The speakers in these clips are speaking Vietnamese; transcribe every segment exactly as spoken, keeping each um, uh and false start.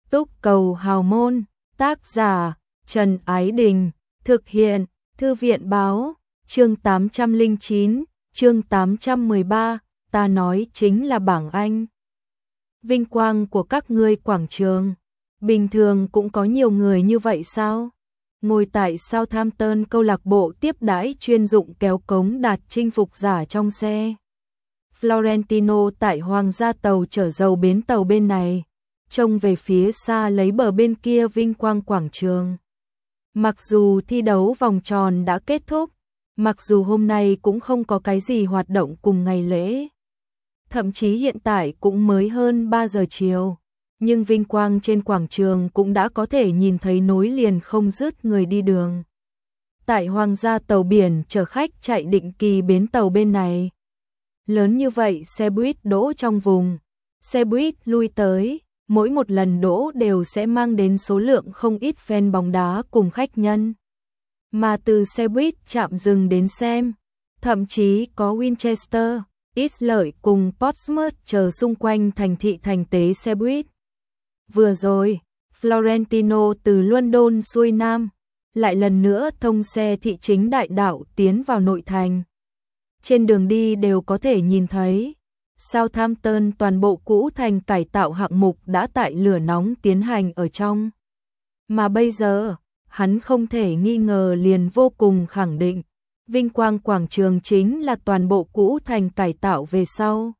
Túc Cầu Hào Môn, tác giả Trần Ái Đình, thực hiện Thư viện Báo, chương tám trăm lẻ chín, chương tám trăm mười ba, ta nói chính là bảng Anh. Vinh quang của các ngươi quảng trường, bình thường cũng có nhiều người như vậy sao? Ngồi tại Southampton câu lạc bộ tiếp đãi chuyên dụng kéo cống đạt chinh phục giả trong xe. Florentino tại Hoàng gia tàu chở dầu bến tàu bên này, trông về phía xa lấy bờ bên kia vinh quang quảng trường. Mặc dù thi đấu vòng tròn đã kết thúc, mặc dù hôm nay cũng không có cái gì hoạt động cùng ngày lễ, thậm chí hiện tại cũng mới hơn ba giờ chiều, nhưng vinh quang trên quảng trường cũng đã có thể nhìn thấy nối liền không dứt người đi đường. Tại Hoàng gia tàu biển chở khách chạy định kỳ bến tàu bên này, lớn như vậy xe buýt đỗ trong vùng, xe buýt lui tới, mỗi một lần đỗ đều sẽ mang đến số lượng không ít fan bóng đá cùng khách nhân. Mà từ xe buýt chạm dừng đến xem, thậm chí có Winchester, Ít Lợi cùng Portsmouth chờ xung quanh thành thị thành tế xe buýt. Vừa rồi, Florentino từ London xuôi Nam, lại lần nữa thông xe thị chính đại đạo tiến vào nội thành. Trên đường đi đều có thể nhìn thấy, Southampton toàn bộ cũ thành cải tạo hạng mục đã tại lửa nóng tiến hành ở trong. Mà bây giờ, hắn không thể nghi ngờ liền vô cùng khẳng định, vinh quang quảng trường chính là toàn bộ cũ thành cải tạo về sau.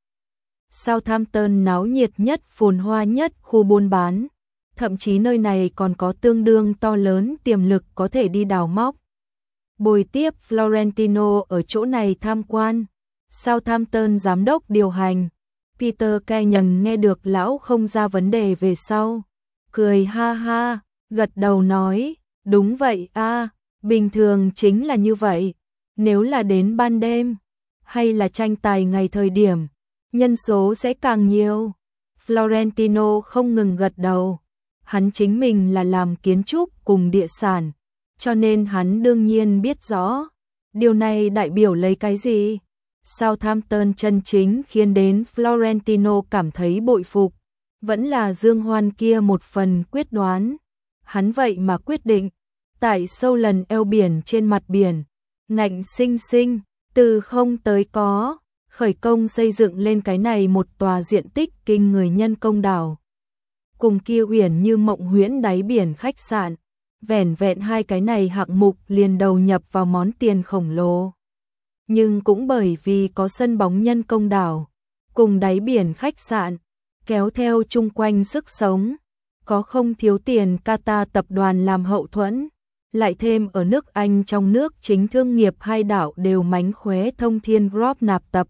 Southampton náo nhiệt nhất, phồn hoa nhất khu buôn bán, thậm chí nơi này còn có tương đương to lớn tiềm lực có thể đi đào móc. Buổi tiếp Florentino ở chỗ này tham quan, Southampton giám đốc điều hành, Peter Kenyon nghe được lão không ra vấn đề về sau, cười ha ha, gật đầu nói, đúng vậy a, bình thường chính là như vậy, nếu là đến ban đêm, hay là tranh tài ngày thời điểm, nhân số sẽ càng nhiều. Florentino không ngừng gật đầu, hắn chính mình là làm kiến trúc cùng địa sản, cho nên hắn đương nhiên biết rõ, điều này đại biểu lấy cái gì. Southampton chân chính khiến đến Florentino cảm thấy bội phục, vẫn là Dương Hoan kia một phần quyết đoán. Hắn vậy mà quyết định, tại sâu lần eo biển trên mặt biển, ngạnh sinh sinh, từ không tới có, khởi công xây dựng lên cái này một tòa diện tích kinh người nhân công đảo. Cùng kia uyển như mộng huyễn đáy biển khách sạn, vẻn vẹn hai cái này hạng mục liền đầu nhập vào món tiền khổng lồ. Nhưng cũng bởi vì có sân bóng nhân công đảo, cùng đáy biển khách sạn, kéo theo chung quanh sức sống, có không thiếu tiền Qatar tập đoàn làm hậu thuẫn, lại thêm ở nước Anh trong nước chính thương nghiệp hai đảo đều mánh khóe thông thiên Group nạp tập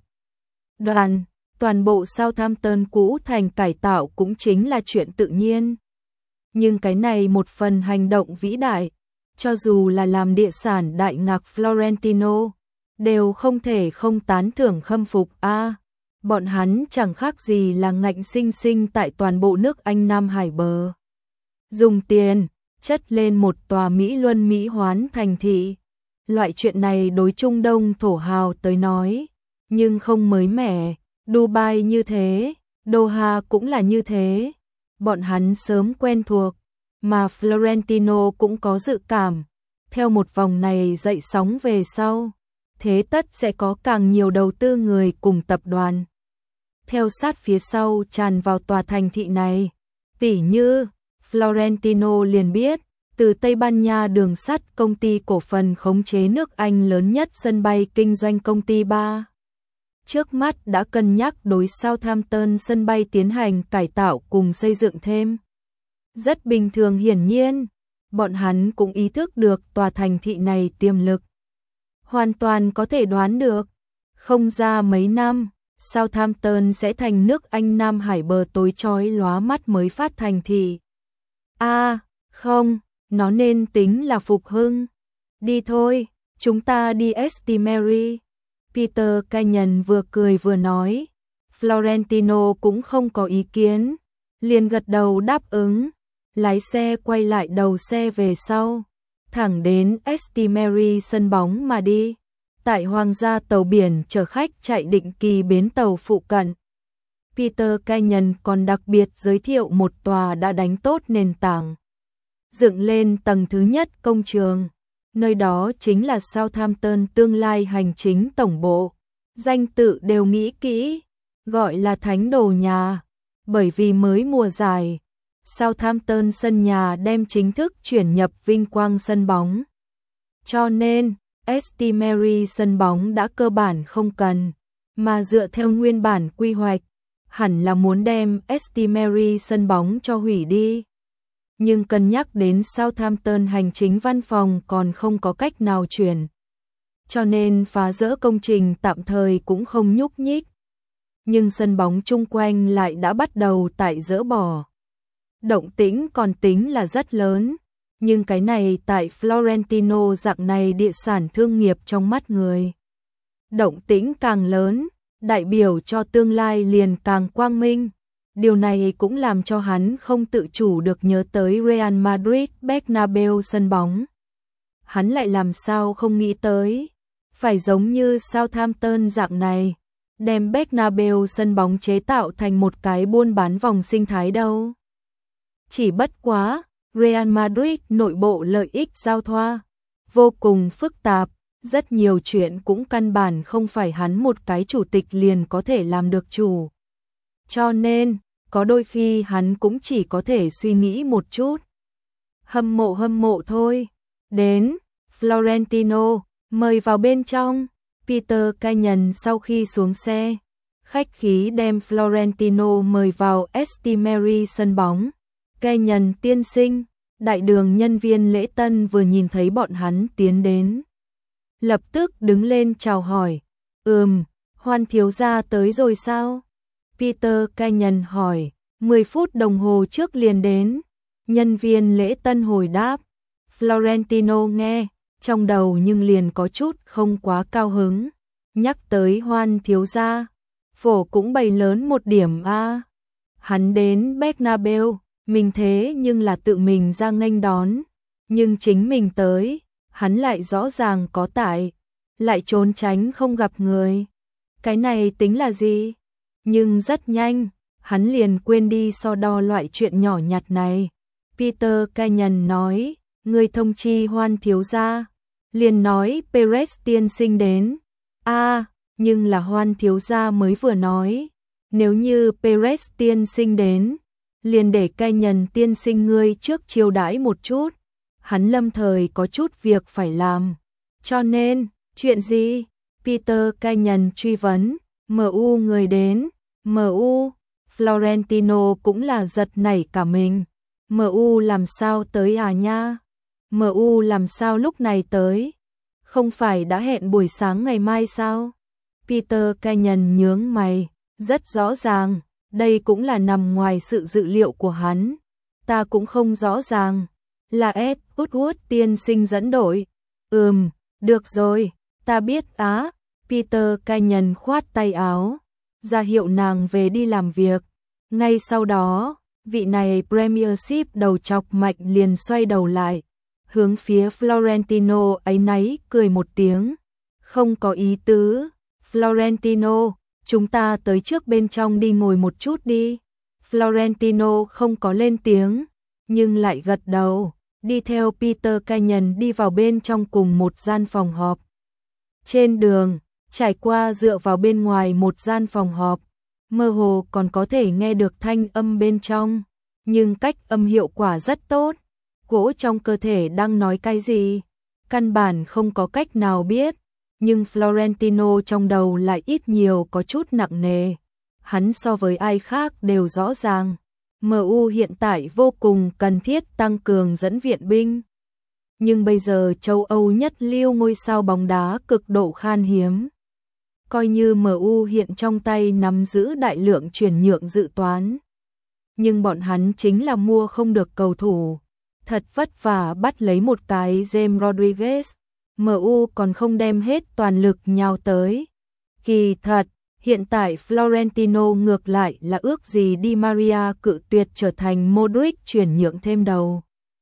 đoàn, toàn bộ Southampton cũ thành cải tạo cũng chính là chuyện tự nhiên. Nhưng cái này một phần hành động vĩ đại, cho dù là làm địa sản đại ngạc Florentino, đều không thể không tán thưởng khâm phục a. À, bọn hắn chẳng khác gì là ngạnh sinh sinh tại toàn bộ nước Anh Nam Hải bờ. Dùng tiền, chất lên một tòa Mỹ Luân Mỹ hoán thành thị. Loại chuyện này đối Trung Đông thổ hào tới nói, nhưng không mới mẻ, Dubai như thế, Doha cũng là như thế. Bọn hắn sớm quen thuộc, mà Florentino cũng có dự cảm, theo một vòng này dậy sóng về sau, thế tất sẽ có càng nhiều đầu tư người cùng tập đoàn theo sát phía sau tràn vào tòa thành thị này. Tỉ như, Florentino liền biết, từ Tây Ban Nha đường sắt công ty cổ phần khống chế nước Anh lớn nhất sân bay kinh doanh công ty ba. Trước mắt đã cân nhắc đối Southampton sân bay tiến hành cải tạo cùng xây dựng thêm. Rất bình thường, hiển nhiên, bọn hắn cũng ý thức được tòa thành thị này tiềm lực. Hoàn toàn có thể đoán được, không ra mấy năm, Southampton sẽ thành nước Anh Nam Hải bờ tối chói lóa mắt mới phát thành thị. A, à, không, nó nên tính là phục hưng. Đi thôi, chúng ta đi St Mary. Peter Kenyon vừa cười vừa nói. Florentino cũng không có ý kiến, liền gật đầu đáp ứng, lái xe quay lại đầu xe về sau, thẳng đến St Mary sân bóng mà đi. Tại Hoàng gia tàu biển chở khách chạy định kỳ bến tàu phụ cận, Peter Kenyon còn đặc biệt giới thiệu một tòa đã đánh tốt nền tảng, dựng lên tầng thứ nhất công trường. Nơi đó chính là Southampton tương lai hành chính tổng bộ. Danh tự đều nghĩ kỹ, gọi là Thánh Đồ Nhà, bởi vì mới mùa giải, Southampton sân nhà đem chính thức chuyển nhập vinh quang sân bóng. Cho nên, St Mary sân bóng đã cơ bản không cần, mà dựa theo nguyên bản quy hoạch, hẳn là muốn đem St Mary sân bóng cho hủy đi. Nhưng cân nhắc đến Southampton hành chính văn phòng còn không có cách nào chuyển, cho nên phá dỡ công trình tạm thời cũng không nhúc nhích. Nhưng sân bóng chung quanh lại đã bắt đầu tại dỡ bỏ. Động tĩnh còn tính là rất lớn, nhưng cái này tại Florentino dạng này địa sản thương nghiệp trong mắt người. Động tĩnh càng lớn, đại biểu cho tương lai liền càng quang minh. Điều này cũng làm cho hắn không tự chủ được nhớ tới Real Madrid Bernabeu sân bóng. Hắn lại làm sao không nghĩ tới, phải giống như Southampton dạng này, đem Bernabeu sân bóng chế tạo thành một cái buôn bán vòng sinh thái đâu. Chỉ bất quá, Real Madrid nội bộ lợi ích giao thoa vô cùng phức tạp, rất nhiều chuyện cũng căn bản không phải hắn một cái chủ tịch liền có thể làm được chủ. Cho nên, có đôi khi hắn cũng chỉ có thể suy nghĩ một chút. Hâm mộ hâm mộ thôi. Đến, Florentino, mời vào bên trong. Peter Kenyon sau khi xuống xe, khách khí đem Florentino mời vào St Mary sân bóng. Kenyon tiên sinh, đại đường nhân viên lễ tân vừa nhìn thấy bọn hắn tiến đến, lập tức đứng lên chào hỏi. Ừm, Hoan thiếu gia tới rồi sao? Peter Kenyon hỏi. Mười phút đồng hồ trước liền đến. Nhân viên lễ tân hồi đáp. Florentino nghe, trong đầu nhưng liền có chút không quá cao hứng. Nhắc tới Hoan thiếu gia, phổ cũng bày lớn một điểm a. Hắn đến Bernabeu, mình thế nhưng là tự mình ra nghênh đón, nhưng chính mình tới, hắn lại rõ ràng có tại, lại trốn tránh không gặp người. Cái này tính là gì? Nhưng rất nhanh, hắn liền quên đi so đo loại chuyện nhỏ nhặt này. Peter Kenyon nói, người thông chi Hoan thiếu gia, liền nói Perez tiên sinh đến. A, à, nhưng là Hoan thiếu gia mới vừa nói, nếu như Perez tiên sinh đến, liền để Kenyon tiên sinh ngươi trước chiêu đãi một chút. Hắn lâm thời có chút việc phải làm. Cho nên, chuyện gì? Peter Kenyon truy vấn. em u người đến. em u, Florentino cũng là giật nảy cả mình. em u làm sao tới à nha? em u làm sao lúc này tới? Không phải đã hẹn buổi sáng ngày mai sao? Peter Kenyon nhướng mày, rất rõ ràng, đây cũng là nằm ngoài sự dự liệu của hắn. Ta cũng không rõ ràng, là Ed Woodward tiên sinh dẫn đội. Ừm, được rồi, ta biết á. Peter Kenyon khoát tay áo, ra hiệu nàng về đi làm việc. Ngay sau đó, vị này Premiership đầu chọc mạnh liền xoay đầu lại, hướng phía Florentino áy náy cười một tiếng. Không có ý tứ. Florentino, chúng ta tới trước bên trong đi ngồi một chút đi. Florentino không có lên tiếng, nhưng lại gật đầu, đi theo Peter Kenyon đi vào bên trong cùng một gian phòng họp. Trên đường, trải qua dựa vào bên ngoài một gian phòng họp, mơ hồ còn có thể nghe được thanh âm bên trong, nhưng cách âm hiệu quả rất tốt. Gỗ trong cơ thể đang nói cái gì, căn bản không có cách nào biết, nhưng Florentino trong đầu lại ít nhiều có chút nặng nề. Hắn so với ai khác đều rõ ràng, em u hiện tại vô cùng cần thiết tăng cường dẫn viện binh. Nhưng bây giờ châu Âu nhất lưu ngôi sao bóng đá cực độ khan hiếm. Coi như em u hiện trong tay nắm giữ đại lượng chuyển nhượng dự toán, nhưng bọn hắn chính là mua không được cầu thủ. Thật vất vả bắt lấy một cái James Rodriguez, em u còn không đem hết toàn lực nhào tới. Kỳ thật, hiện tại Florentino ngược lại là ước gì Di Maria cự tuyệt trở thành Modric chuyển nhượng thêm đầu.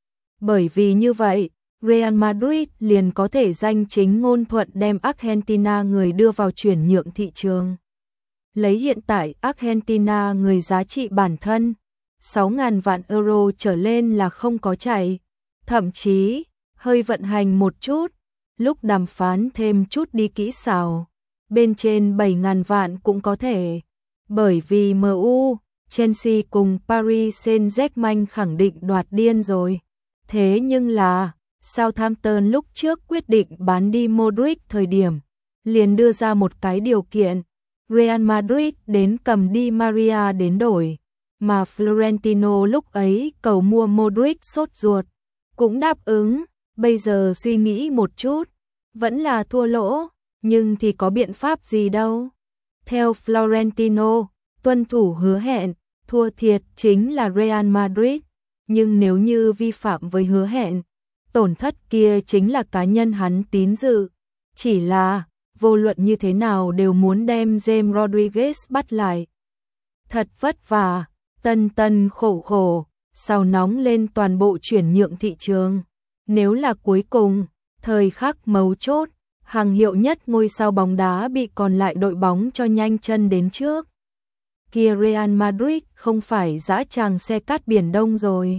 Bởi vì như vậy, Real Madrid liền có thể danh chính ngôn thuận đem Argentina người đưa vào chuyển nhượng thị trường. Lấy hiện tại Argentina người giá trị bản thân sáu nghìn vạn euro trở lên là không có chạy, thậm chí hơi vận hành một chút, lúc đàm phán thêm chút đi kỹ xảo, bên trên bảy nghìn vạn cũng có thể. Bởi vì em u, Chelsea cùng Paris Saint-Germain khẳng định đoạt điên rồi. Thế nhưng là, Southampton lúc trước quyết định bán đi Modric thời điểm, liền đưa ra một cái điều kiện, Real Madrid đến cầm Di Maria đến đổi, mà Florentino lúc ấy cầu mua Modric sốt ruột, cũng đáp ứng, bây giờ suy nghĩ một chút, vẫn là thua lỗ, nhưng thì có biện pháp gì đâu. Theo Florentino, tuân thủ hứa hẹn, thua thiệt chính là Real Madrid, nhưng nếu như vi phạm với hứa hẹn, tổn thất kia chính là cá nhân hắn tín dự. Chỉ là, vô luận như thế nào đều muốn đem James Rodriguez bắt lại. Thật vất vả, tân tân khổ khổ, sao nóng lên toàn bộ chuyển nhượng thị trường. Nếu là cuối cùng, thời khắc mấu chốt, hàng hiệu nhất ngôi sao bóng đá bị còn lại đội bóng cho nhanh chân đến trước. Kia Real Madrid không phải dã tràng xe cát Biển Đông rồi.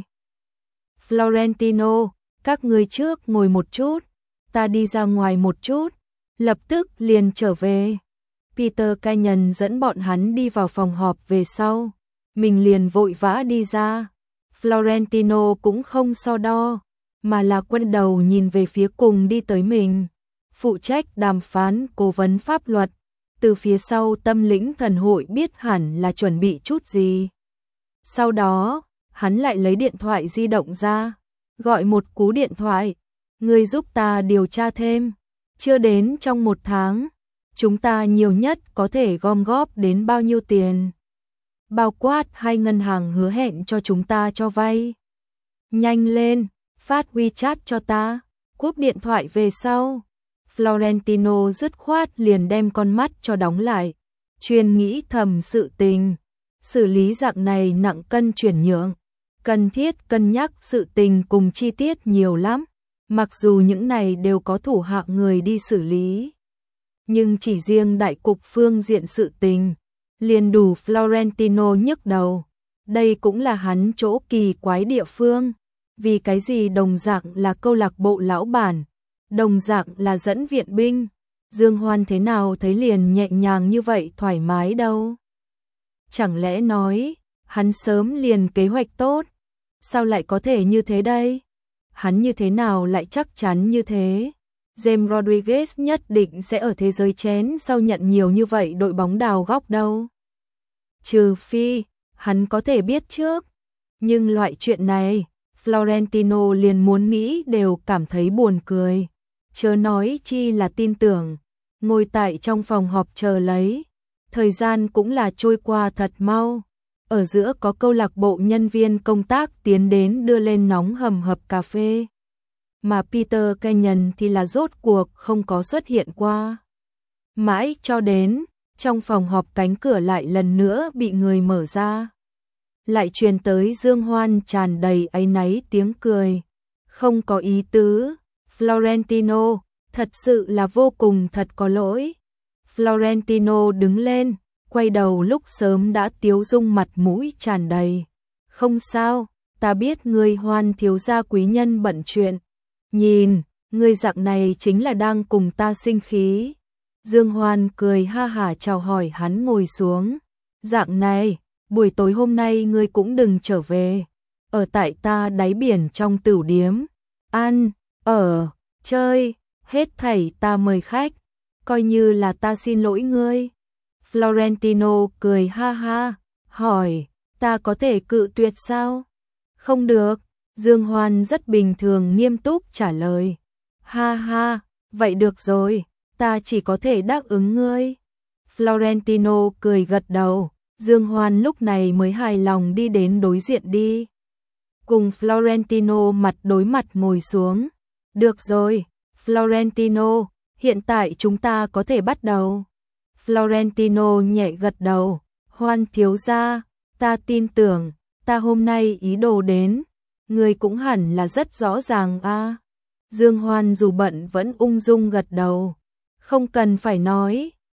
Florentino, các người trước ngồi một chút, ta đi ra ngoài một chút, lập tức liền trở về. Peter Kenyon dẫn bọn hắn đi vào phòng họp về sau, mình liền vội vã đi ra. Florentino cũng không so đo, mà là quay đầu nhìn về phía cùng đi tới mình. Phụ trách đàm phán cố vấn pháp luật, từ phía sau Tâm lĩnh thần hội biết hẳn là chuẩn bị chút gì. Sau đó, hắn lại lấy điện thoại di động ra, gọi một cú điện thoại, người giúp ta điều tra thêm, chưa đến trong một tháng, chúng ta nhiều nhất có thể gom góp đến bao nhiêu tiền. Bao quát hai ngân hàng hứa hẹn cho chúng ta cho vay. Nhanh lên, phát WeChat cho ta, cúp điện thoại về sau. Florentino dứt khoát liền đem con mắt cho đóng lại, chuyên nghĩ thầm sự tình, xử lý dạng này nặng cân chuyển nhượng, cần thiết cân nhắc sự tình cùng chi tiết nhiều lắm, mặc dù những này đều có thủ hạ người đi xử lý, nhưng chỉ riêng đại cục phương diện sự tình, liền đủ Florentino nhức đầu, đây cũng là hắn chỗ kỳ quái địa phương, vì cái gì đồng dạng là câu lạc bộ lão bản, đồng dạng là dẫn viện binh, Dương Hoan thế nào thấy liền nhẹ nhàng như vậy thoải mái đâu. Chẳng lẽ nói, hắn sớm liền kế hoạch tốt, sao lại có thể như thế đây? Hắn như thế nào lại chắc chắn như thế? James Rodriguez nhất định sẽ ở thế giới chén sau nhận nhiều như vậy đội bóng đào góc đâu. Trừ phi, hắn có thể biết trước. Nhưng loại chuyện này, Florentino liền muốn nghĩ đều cảm thấy buồn cười. Chớ nói chi là tin tưởng, ngồi tại trong phòng họp chờ lấy. Thời gian cũng là trôi qua thật mau. Ở giữa có câu lạc bộ nhân viên công tác tiến đến đưa lên nóng hầm hập cà phê. Mà Peter Kenyon thì là rốt cuộc không có xuất hiện qua. Mãi cho đến, trong phòng họp cánh cửa lại lần nữa bị người mở ra. Lại truyền tới Dương Hoan tràn đầy áy náy tiếng cười. Không có ý tứ, Florentino, thật sự là vô cùng thật có lỗi. Florentino đứng lên, quay đầu lúc sớm đã tiếu dung mặt mũi tràn đầy. Không sao, ta biết ngươi Hoan thiếu gia quý nhân bận chuyện. Nhìn, ngươi dạng này chính là đang cùng ta sinh khí. Dương Hoan cười ha hả chào hỏi hắn ngồi xuống. Dạng này, buổi tối hôm nay ngươi cũng đừng trở về. Ở tại ta đáy biển trong tửu điếm. Ăn, ở, chơi, hết thảy ta mời khách. Coi như là ta xin lỗi ngươi. Florentino cười ha ha, hỏi, ta có thể cự tuyệt sao? Không được, Dương Hoan rất bình thường nghiêm túc trả lời. Ha ha, vậy được rồi, ta chỉ có thể đáp ứng ngươi. Florentino cười gật đầu, Dương Hoan lúc này mới hài lòng đi đến đối diện đi. Cùng Florentino mặt đối mặt ngồi xuống. Được rồi, Florentino, hiện tại chúng ta có thể bắt đầu. Florentino nhẹ gật đầu, Hoan thiếu gia, ta tin tưởng, ta hôm nay ý đồ đến, người cũng hẳn là rất rõ ràng a. À. Dương Hoan dù bận vẫn ung dung gật đầu, không cần phải nói,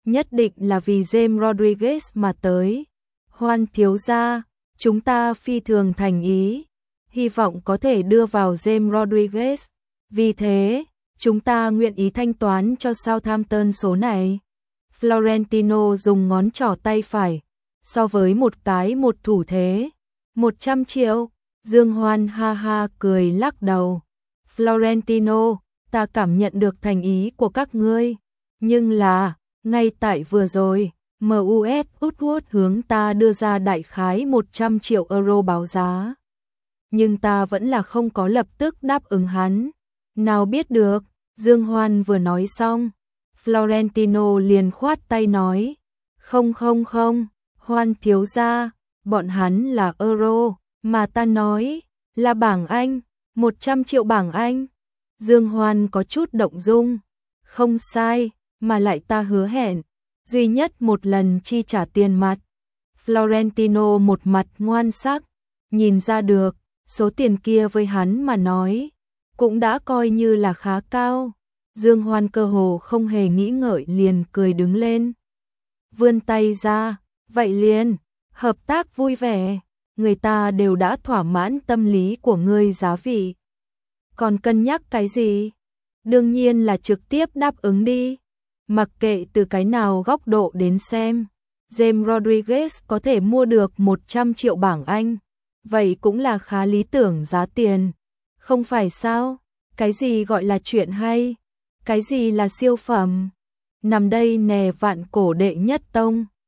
nhất định là vì James Rodriguez mà tới. Hoan thiếu gia, chúng ta phi thường thành ý, hy vọng có thể đưa vào James Rodriguez. Vì thế, chúng ta nguyện ý thanh toán cho Southampton số này. Florentino dùng ngón trỏ tay phải, so với một cái một thủ thế. một trăm triệu, Dương Hoan ha ha cười lắc đầu. Florentino, ta cảm nhận được thành ý của các ngươi, nhưng là, ngay tại vừa rồi, em u ét Woodward hướng ta đưa ra đại khái một trăm triệu euro báo giá. Nhưng ta vẫn là không có lập tức đáp ứng hắn. Nào biết được, Dương Hoan vừa nói xong, Florentino liền khoát tay nói, không không không, Hoan thiếu gia, bọn hắn là euro, mà ta nói, là bảng Anh, một trăm triệu bảng Anh. Dương Hoan có chút động dung, không sai, mà lại ta hứa hẹn, duy nhất một lần chi trả tiền mặt. Florentino một mặt ngoan sắc, nhìn ra được, số tiền kia với hắn mà nói, cũng đã coi như là khá cao. Dương Hoan cơ hồ không hề nghĩ ngợi liền cười đứng lên. Vươn tay ra, vậy liền, hợp tác vui vẻ, người ta đều đã thỏa mãn tâm lý của ngươi giá vị. Còn cân nhắc cái gì? Đương nhiên là trực tiếp đáp ứng đi. Mặc kệ từ cái nào góc độ đến xem, James Rodriguez có thể mua được một trăm triệu bảng Anh. Vậy cũng là khá lý tưởng giá tiền. Không phải sao? Cái gì gọi là chuyện hay? Cái gì là siêu phẩm? Nằm đây nè vạn cổ đệ nhất tông.